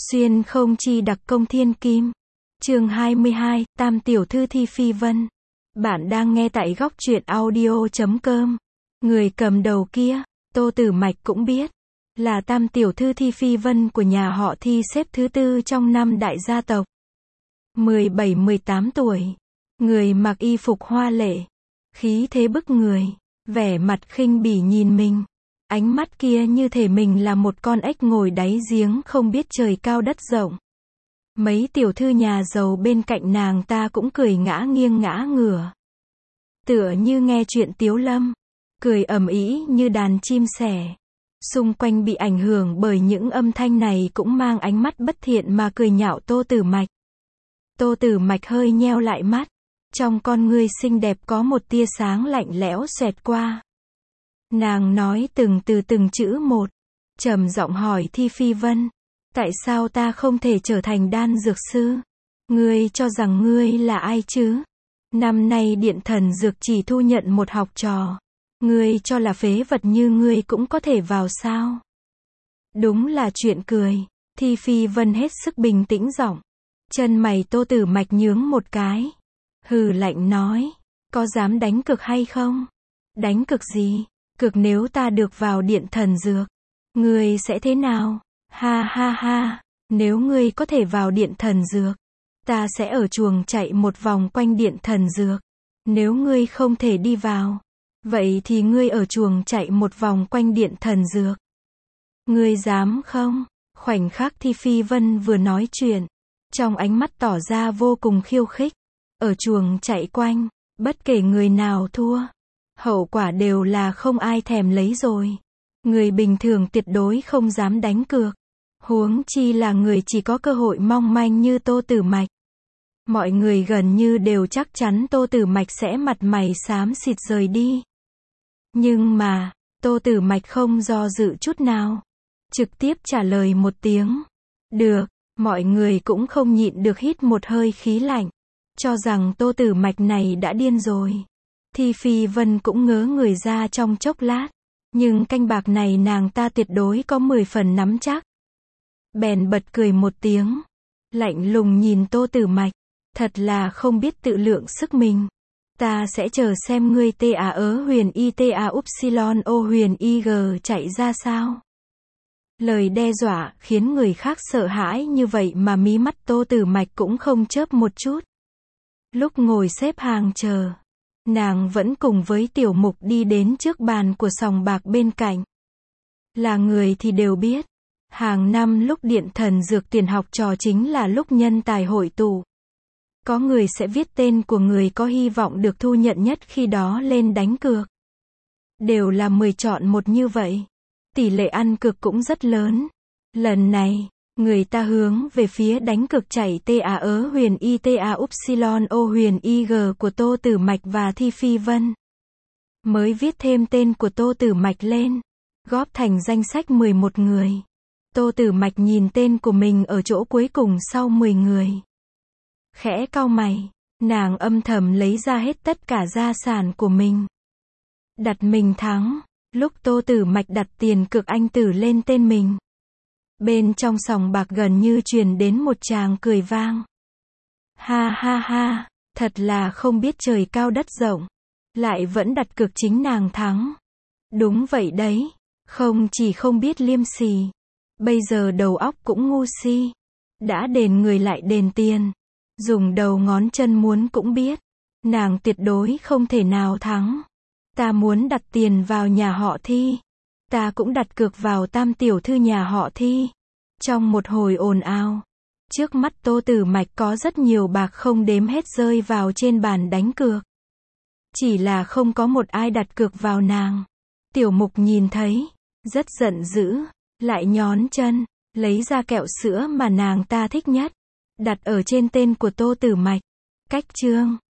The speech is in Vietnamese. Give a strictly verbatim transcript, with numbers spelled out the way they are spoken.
Xuyên không chi đặc công thiên kim. Chương hai mươi hai, Tam tiểu thư Thi Phi Vân. Bạn đang nghe tại góc truyện audio chấm com. Người cầm đầu kia, Tô Tử Mạch cũng biết, là Tam tiểu thư Thi Phi Vân của nhà họ Thi, xếp thứ tư trong năm đại gia tộc. mười bảy mười tám tuổi, người mặc y phục hoa lệ, khí thế bức người, vẻ mặt khinh bỉ nhìn mình. Ánh mắt kia như thể mình là một con ếch ngồi đáy giếng không biết trời cao đất rộng. Mấy tiểu thư nhà giàu bên cạnh nàng ta cũng cười ngã nghiêng ngã ngửa, tựa như nghe chuyện tiếu lâm, cười ầm ĩ như đàn chim sẻ. Xung quanh bị ảnh hưởng bởi những âm thanh này cũng mang ánh mắt bất thiện mà cười nhạo Tô Tử Mạch. Tô Tử Mạch hơi nheo lại mắt, trong con ngươi xinh đẹp có một tia sáng lạnh lẽo xẹt qua. Nàng nói từng từ từng chữ một, trầm giọng hỏi Thi Phi Vân, tại sao ta không thể trở thành đan dược sư? Ngươi cho rằng ngươi là ai chứ? Năm nay Điện Thần Dược chỉ thu nhận một học trò. Ngươi cho là phế vật như ngươi cũng có thể vào sao? Đúng là chuyện cười. Thi Phi Vân hết sức bình tĩnh giọng. Chân mày Tô Tử Mạch nhướng một cái. Hừ lạnh nói, có dám đánh cược hay không? Đánh cược gì? Cực nếu ta được vào Điện Thần Dược, ngươi sẽ thế nào? Ha ha ha, nếu ngươi có thể vào Điện Thần Dược, ta sẽ ở chuồng chạy một vòng quanh Điện Thần Dược. Nếu ngươi không thể đi vào, vậy thì ngươi ở chuồng chạy một vòng quanh Điện Thần Dược. Ngươi dám không? Khoảnh khắc Thi Phi Vân vừa nói chuyện, trong ánh mắt tỏ ra vô cùng khiêu khích. Ở chuồng chạy quanh, bất kể người nào thua, hậu quả đều là không ai thèm lấy rồi. Người bình thường tuyệt đối không dám đánh cược. Huống chi là người chỉ có cơ hội mong manh như Tô Tử Mạch. Mọi người gần như đều chắc chắn Tô Tử Mạch sẽ mặt mày xám xịt rời đi. Nhưng mà, Tô Tử Mạch không do dự chút nào, trực tiếp trả lời một tiếng. Được, mọi người cũng không nhịn được hít một hơi khí lạnh, cho rằng Tô Tử Mạch này đã điên rồi. Thi Phi Vân cũng ngớ người ra trong chốc lát, nhưng canh bạc này nàng ta tuyệt đối có mười phần nắm chắc. Bèn bật cười một tiếng, lạnh lùng nhìn Tô Tử Mạch, thật là không biết tự lượng sức mình. Ta sẽ chờ xem ngươi ta ớ huyền y ta upsilon o huyền ig chạy ra sao. Lời đe dọa khiến người khác sợ hãi như vậy mà mí mắt Tô Tử Mạch cũng không chớp một chút. Lúc ngồi xếp hàng chờ, nàng vẫn cùng với Tiểu Mục đi đến trước bàn của sòng bạc bên cạnh. Là người thì đều biết, hàng năm lúc Điện Thần Dược tuyển học trò chính là lúc nhân tài hội tụ. Có người sẽ viết tên của người có hy vọng được thu nhận nhất khi đó lên đánh cược. Đều là mười chọn một như vậy. Tỷ lệ ăn cược cũng rất lớn. Lần này, người ta hướng về phía đánh cược chạy ta ớ huyền y ta upsilon o huyền ig của Tô Tử Mạch và Thi Phi Vân. Mới viết thêm tên của Tô Tử Mạch lên, góp thành danh sách mười một người. Tô Tử Mạch nhìn tên của mình ở chỗ cuối cùng sau mười người. Khẽ cau mày, nàng âm thầm lấy ra hết tất cả gia sản của mình. Đặt mình thắng, lúc Tô Tử Mạch đặt tiền cược anh tử lên tên mình. Bên trong sòng bạc gần như truyền đến một tràng cười vang. Ha ha ha, thật là không biết trời cao đất rộng, lại vẫn đặt cược chính nàng thắng. Đúng vậy đấy, không chỉ không biết liêm sỉ, bây giờ đầu óc cũng ngu si. Đã đền người lại đền tiền, dùng đầu ngón chân muốn cũng biết, nàng tuyệt đối không thể nào thắng. Ta muốn đặt tiền vào nhà họ Thi, ta cũng đặt cược vào Tam tiểu thư nhà họ Thi. Trong một hồi ồn ào, trước mắt Tô Tử Mạch có rất nhiều bạc không đếm hết rơi vào trên bàn đánh cược. Chỉ là không có một ai đặt cược vào nàng. Tiểu Mục nhìn thấy, rất giận dữ, lại nhón chân, lấy ra kẹo sữa mà nàng ta thích nhất, đặt ở trên tên của Tô Tử Mạch. Cách chương